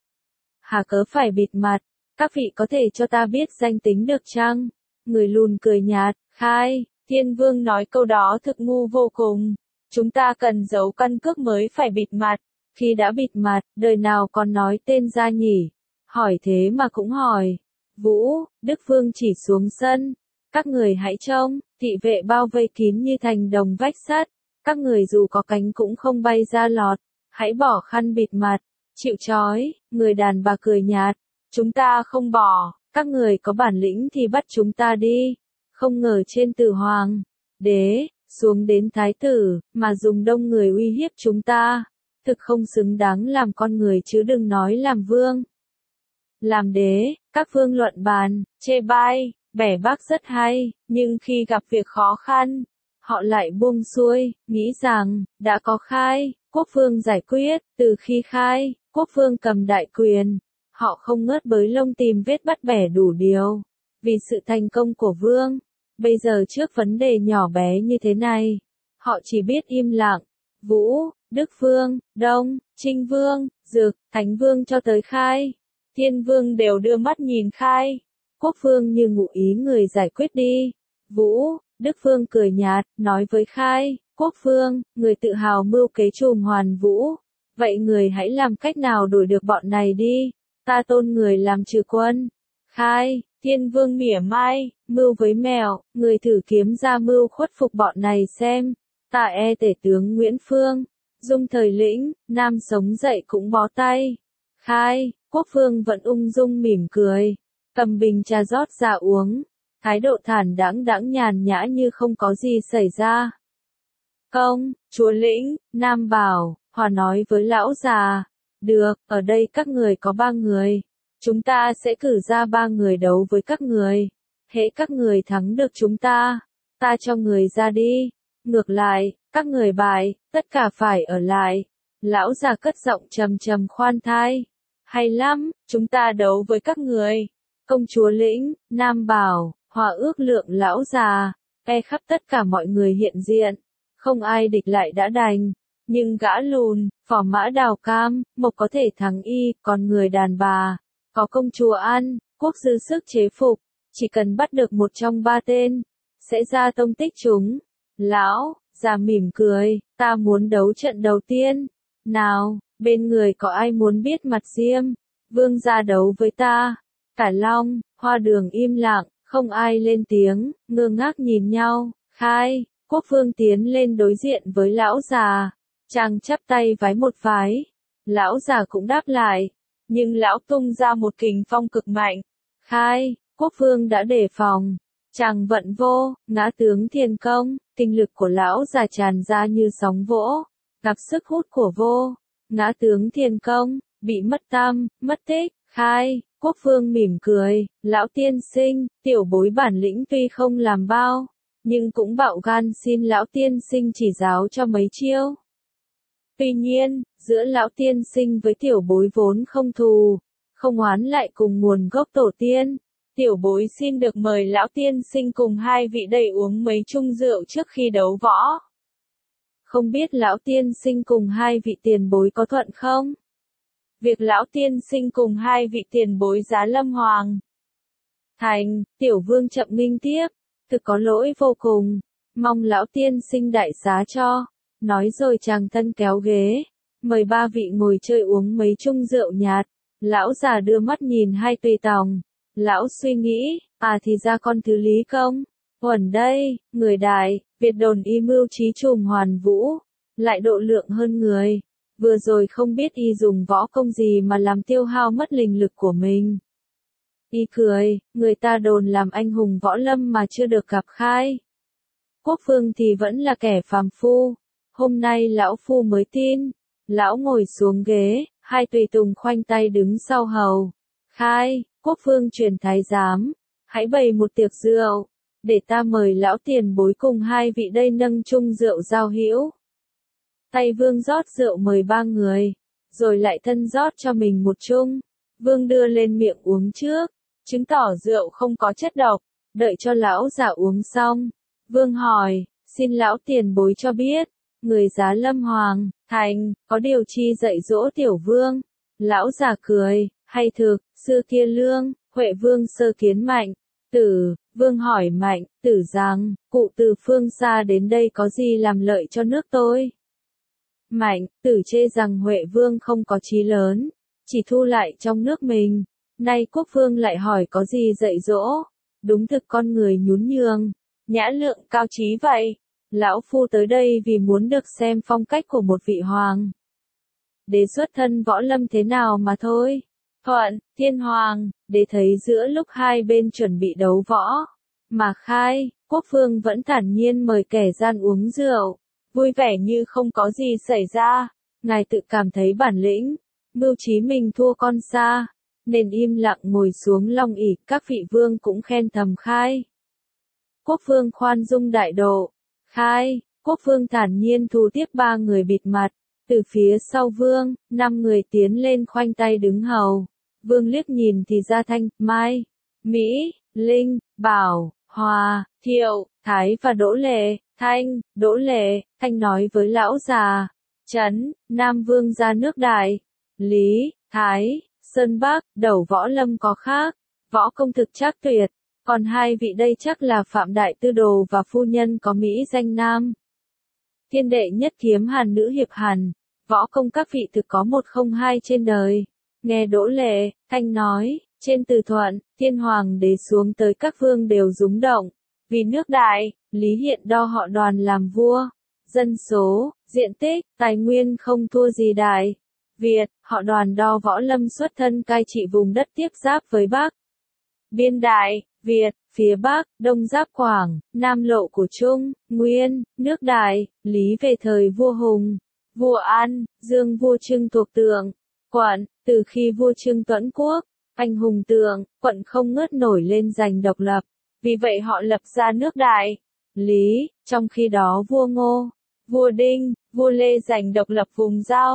Hà cớ phải bịt mặt, các vị có thể cho ta biết danh tính được chăng? Người lùn cười nhạt, Khai, Thiên Vương nói câu đó thực ngu vô cùng. Chúng ta cần giấu căn cước mới phải bịt mặt. Khi đã bịt mặt, đời nào còn nói tên ra nhỉ? Hỏi thế mà cũng hỏi. Vũ, Đức Vương chỉ xuống sân. Các người hãy trông, thị vệ bao vây kín như thành đồng vách sắt. Các người dù có cánh cũng không bay ra lọt. Hãy bỏ khăn bịt mặt. Chịu trói, người đàn bà cười nhạt. Chúng ta không bỏ, các người có bản lĩnh thì bắt chúng ta đi. Không ngờ trên từ hoàng đế, xuống đến thái tử, mà dùng đông người uy hiếp chúng ta. Thực không xứng đáng làm con người chứ đừng nói làm vương. Làm đế, các vương luận bàn, chê bai, bẻ bác rất hay, nhưng khi gặp việc khó khăn, họ lại buông xuôi, nghĩ rằng, đã có Khai, quốc vương giải quyết, từ khi Khai, quốc vương cầm đại quyền, họ không ngớt bới lông tìm vết bắt bẻ đủ điều. Vì sự thành công của vương, bây giờ trước vấn đề nhỏ bé như thế này, họ chỉ biết im lặng. Vũ, Đức Vương, Đông, Trinh Vương, Dực, Thánh Vương cho tới Khai, Thiên Vương đều đưa mắt nhìn Khai. Quốc vương như ngụ ý người giải quyết đi. Vũ, Đức Vương cười nhạt, nói với Khai, Quốc vương, người tự hào mưu kế trùm hoàn Vũ. Vậy người hãy làm cách nào đuổi được bọn này đi, ta tôn người làm trừ quân. Khai, Thiên Vương mỉa mai, mưu với mèo, người thử kiếm ra mưu khuất phục bọn này xem. Ta e tể tướng Nguyễn Phương, dung thời lĩnh, nam sống dậy cũng bó tay. Khai, quốc vương vẫn ung dung mỉm cười, cầm bình trà rót ra uống, thái độ thản đãng đãng nhàn nhã như không có gì xảy ra. Công, chúa lĩnh, nam bảo, Hòa nói với lão già, được, ở đây các người có ba người, chúng ta sẽ cử ra ba người đấu với các người, hễ các người thắng được chúng ta, ta cho người ra đi. Ngược lại, các người bại, tất cả phải ở lại. Lão già cất giọng trầm trầm khoan thai. hay lắm, chúng ta đấu với các người. Công chúa Lĩnh, Nam bảo, hòa ước lượng lão già, e khắp tất cả mọi người hiện diện, không ai địch lại đã đành. Nhưng gã lùn, phò mã đào cam, mộc có thể thắng y, còn người đàn bà, có công chúa ăn, quốc dư sức chế phục, chỉ cần bắt được một trong ba tên, sẽ ra tông tích chúng. Lão già mỉm cười, ta muốn đấu trận đầu tiên. Nào, bên người có ai muốn biết mặt diêm? Vương ra đấu với ta. Cả Long, Hoa Đường im lặng, không ai lên tiếng, ngơ ngác nhìn nhau. Khai, quốc vương tiến lên đối diện với lão già. Chàng chắp tay vái một vái. Lão già cũng đáp lại. Nhưng lão tung ra một kình phong cực mạnh. Khai, quốc vương đã đề phòng. Chàng vận vô, ngã tướng thiên công, kinh lực của lão già tràn ra như sóng vỗ, gặp sức hút của vô, ngã tướng thiên công, bị mất tâm, mất tích. Khai, quốc vương mỉm cười, lão tiên sinh, tiểu bối bản lĩnh tuy không làm bao, nhưng cũng bạo gan xin lão tiên sinh chỉ giáo cho mấy chiêu. Tuy nhiên, giữa lão tiên sinh với tiểu bối vốn không thù, không oán lại cùng nguồn gốc tổ tiên. Tiểu bối xin được mời lão tiên sinh cùng hai vị đây uống mấy chung rượu trước khi đấu võ. Không biết lão tiên sinh cùng hai vị tiền bối có thuận không? Việc lão tiên sinh cùng hai vị tiền bối giá lâm hoàng thành, tiểu vương chậm nghinh tiếp, thực có lỗi vô cùng, mong lão tiên sinh đại xá cho. Nói rồi chàng thân kéo ghế, mời ba vị ngồi chơi uống mấy chung rượu nhạt. Lão già đưa mắt nhìn hai tùy tòng. Lão suy nghĩ, à thì ra con thứ Lý Công, Huẩn đây, người đại, Việt đồn y mưu trí trùm hoàn vũ, lại độ lượng hơn người. Vừa rồi không biết y dùng võ công gì mà làm tiêu hao mất linh lực của mình. Y cười, người ta đồn làm anh hùng võ lâm mà chưa được gặp Khai. Quốc vương thì vẫn là kẻ phàm phu, hôm nay lão phu mới tin. Lão ngồi xuống ghế, hai tùy tùng khoanh tay đứng sau hầu. Khai, quốc vương truyền thái giám, hãy bày một tiệc rượu, để ta mời lão tiền bối cùng hai vị đây nâng chung rượu giao hữu. Tay vương rót rượu mời ba người, rồi lại thân rót cho mình một chung. Vương đưa lên miệng uống trước, chứng tỏ rượu không có chất độc, đợi cho lão già uống xong. Vương hỏi, xin lão tiền bối cho biết, người giá lâm hoàng thành, có điều chi dạy dỗ tiểu vương? Lão già cười, hay thực, xưa kia lương, Huệ vương sơ kiến Mạnh Tử. Vương hỏi Mạnh Tử rằng, cụ từ phương xa đến đây có gì làm lợi cho nước tôi? Mạnh Tử chê rằng Huệ vương không có chí lớn, chỉ thu lại trong nước mình. Nay quốc vương lại hỏi có gì dạy dỗ? Đúng thực con người nhún nhường, nhã lượng cao trí vậy. Lão phu tới đây vì muốn được xem phong cách của một vị hoàng đế xuất thân võ lâm thế nào mà thôi. Thuận, thiên hoàng đế thấy giữa lúc hai bên chuẩn bị đấu võ, mà Khai, quốc vương vẫn thản nhiên mời kẻ gian uống rượu, vui vẻ như không có gì xảy ra. Ngài tự cảm thấy bản lĩnh, mưu trí mình thua con xa, nên im lặng ngồi xuống long ỷ. Các vị vương cũng khen thầm Khai. Quốc vương khoan dung đại độ. Khai, quốc vương thản nhiên thu tiếp ba người bịt mặt. Từ phía sau vương, năm người tiến lên khoanh tay đứng hầu. Vương liếc nhìn thì ra Thanh, Mai, Mỹ, Linh, Bảo, Hòa, Thiệu, Thái và Đỗ Lệ. Thanh, Đỗ Lệ, Thanh nói với lão già, Trấn, Nam vương ra nước Đại, Lý, Thái, Sơn Bắc, đầu võ lâm có khác, võ công thực chắc tuyệt, còn hai vị đây chắc là Phạm Đại Tư Đồ và phu nhân có mỹ danh Nam Thiên đệ nhất kiếm hàn nữ hiệp hàn, võ công các vị thực có một không hai trên đời. Nghe Đỗ Lệ, Thanh nói, trên từ Thuận, thiên hoàng đế xuống tới các vương đều rúng động, vì nước Đại, Lý hiện đo họ Đoàn làm vua, dân số, diện tích, tài nguyên không thua gì Đại Việt. Họ Đoàn đo võ lâm xuất thân cai trị vùng đất tiếp giáp với Bắc Biên Đại Việt, phía Bắc, Đông giáp Quảng, Nam lộ của Trung, Nguyên, nước Đại, Lý về thời vua Hùng, vua An, Dương vua Trưng thuộc Tượng, quận. Từ khi vua Trưng tuẫn quốc, anh hùng Tượng, quận không ngớt nổi lên giành độc lập, vì vậy họ lập ra nước Đại Lý. Trong khi đó vua Ngô, vua Đinh, vua Lê giành độc lập vùng Giao,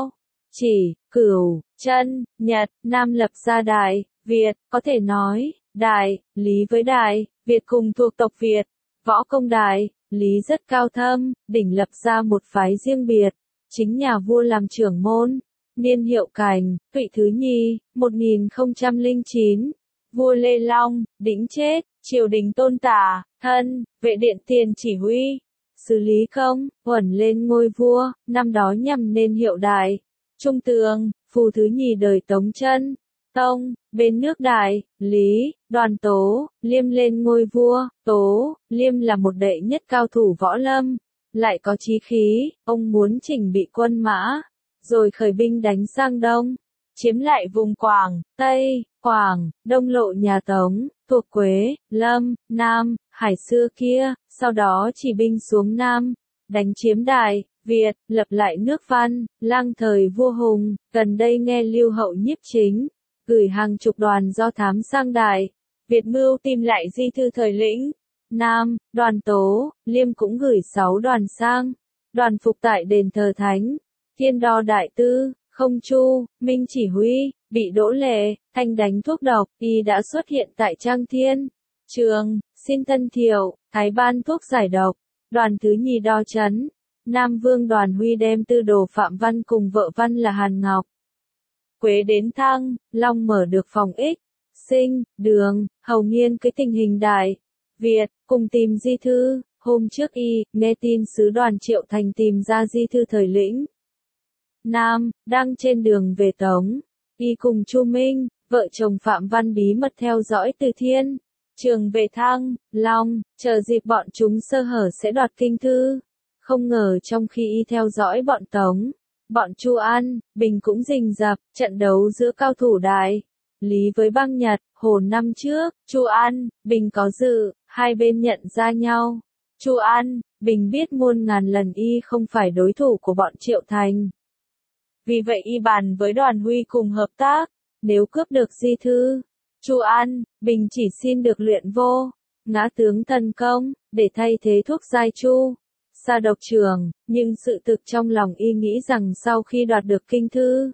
Chỉ, Cửu, Chân, Nhật, Nam lập ra Đại Việt, có thể nói, Đại, Lý với Đại Việt cùng thuộc tộc Việt, võ công Đại Lý rất cao thâm, đỉnh lập ra một phái riêng biệt, chính nhà vua làm trưởng môn, niên hiệu Cảnh, Tụy thứ Nhi, một nghìn không trăm lẻ chín, vua Lê Long, đĩnh chết, triều đình tôn Tả, Thân, vệ điện tiền chỉ huy, xử lý công, Uẩn lên ngôi vua, năm đó nhằm nên hiệu Đại, Trung Tường, Phù thứ Nhì đời Tống Chân, Tông, bên nước Đại, Lý, Đoàn Tố, Liêm lên ngôi vua, Tố, Liêm là một đệ nhất cao thủ võ lâm, lại có chí khí, ông muốn chỉnh bị quân mã, rồi khởi binh đánh sang Đông, chiếm lại vùng Quảng, Tây, Quảng, Đông lộ nhà Tống, thuộc Quế, Lâm, Nam, Hải xưa kia, sau đó chỉ binh xuống Nam, đánh chiếm Đại Việt, lập lại nước Văn, Lang thời vua Hùng, gần đây nghe Lưu Hậu nhiếp chính, gửi hàng chục đoàn do thám sang Đại Việt mưu tìm lại di thư thời lĩnh. Nam, Đoàn Tố, Liêm cũng gửi sáu đoàn sang, đoàn phục tại đền thờ Thánh, Thiên Đo Đại Tư, Không Chu, Minh chỉ huy, bị Đỗ Lệ, Thanh đánh thuốc độc, y đã xuất hiện tại Trang Thiên, Trường, xin thân thiệu, Thái ban thuốc giải độc, đoàn thứ nhì đo chấn. Nam Vương Đoàn Huy đem tư đồ Phạm Văn cùng vợ Văn là Hàn Ngọc Quế đến Thăng, Long mở được phòng ích, sinh, đường, hầu nghiên cái tình hình Đại Việt, cùng tìm di thư, hôm trước y, nghe tin sứ đoàn Triệu Thành tìm ra di thư thời lĩnh. Nam, đang trên đường về Tống, y cùng Chu Minh, vợ chồng Phạm Văn bí mật theo dõi từ Thiên, Trường về Thăng, Long, chờ dịp bọn chúng sơ hở sẽ đoạt kinh thư. Không ngờ trong khi y theo dõi bọn Tống, bọn Chu An, Bình cũng rình rập, trận đấu giữa cao thủ Đại Lý với bang Nhật, Hồ năm trước, Chu An, Bình có dự, hai bên nhận ra nhau. Chu An, Bình biết muôn ngàn lần y không phải đối thủ của bọn Triệu Thành. Vì vậy y bàn với Đoàn Huy cùng hợp tác, nếu cướp được di thư, Chu An, Bình chỉ xin được luyện vô, ngã tướng thần công, để thay thế thuốc giai chu, sa độc trường, nhưng sự thực trong lòng y nghĩ rằng sau khi đoạt được kinh thư,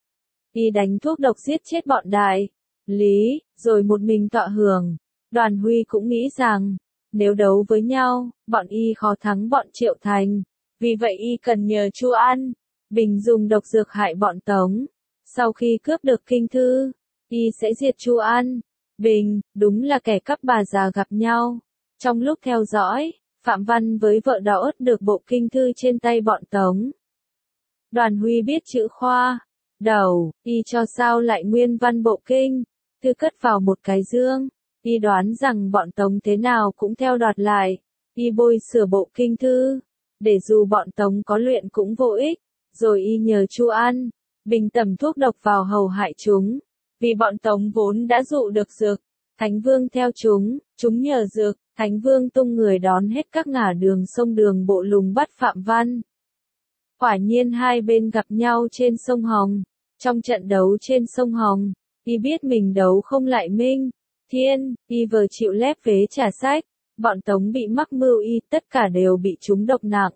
y đánh thuốc độc giết chết bọn Đại Lý, rồi một mình tọa hưởng. Đoàn Huy cũng nghĩ rằng, nếu đấu với nhau, bọn y khó thắng bọn Triệu Thành, vì vậy y cần nhờ Chu An, Bình dùng độc dược hại bọn Tống. Sau khi cướp được kinh thư, y sẽ diệt Chu An, Bình, đúng là kẻ cắp bà già gặp nhau. Trong lúc theo dõi, Phạm Văn với vợ đã ớt được bộ kinh thư trên tay bọn Tống. Đoàn Huy biết chữ khoa, đầu, y cho sao lại nguyên văn bộ kinh, thư cất vào một cái dương, y đoán rằng bọn Tống thế nào cũng theo đoạt lại, y bôi sửa bộ kinh thư, để dù bọn Tống có luyện cũng vô ích, rồi y nhờ Chu An, Bình tẩm thuốc độc vào hầu hại chúng, vì bọn Tống vốn đã dụ được dược, Thánh Vương theo chúng, chúng nhờ dược, Thánh Vương tung người đón hết các ngả đường sông đường bộ lùng bắt Phạm Văn. Quả nhiên hai bên gặp nhau trên sông Hồng, trong trận đấu trên sông Hồng, y biết mình đấu không lại Minh, Thiên, y vừa chịu lép vế trả sách, bọn Tống bị mắc mưu y tất cả đều bị trúng độc nặng.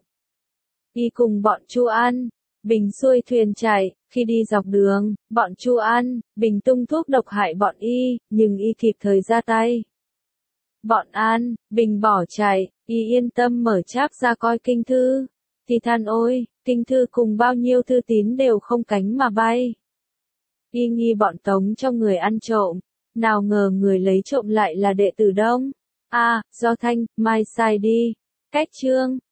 Y cùng bọn Chu An, Bình xuôi thuyền chạy, khi đi dọc đường, bọn Chu An, Bình tung thuốc độc hại bọn y, nhưng y kịp thời ra tay. Bọn An, Bình bỏ chạy, y yên tâm mở cháp ra coi kinh thư, thì than ôi, kinh thư cùng bao nhiêu thư tín đều không cánh mà bay. Y nghi bọn Tống trong người ăn trộm, nào ngờ người lấy trộm lại là đệ tử Đông. A, à, do Thanh, mai sai đi. Cách chương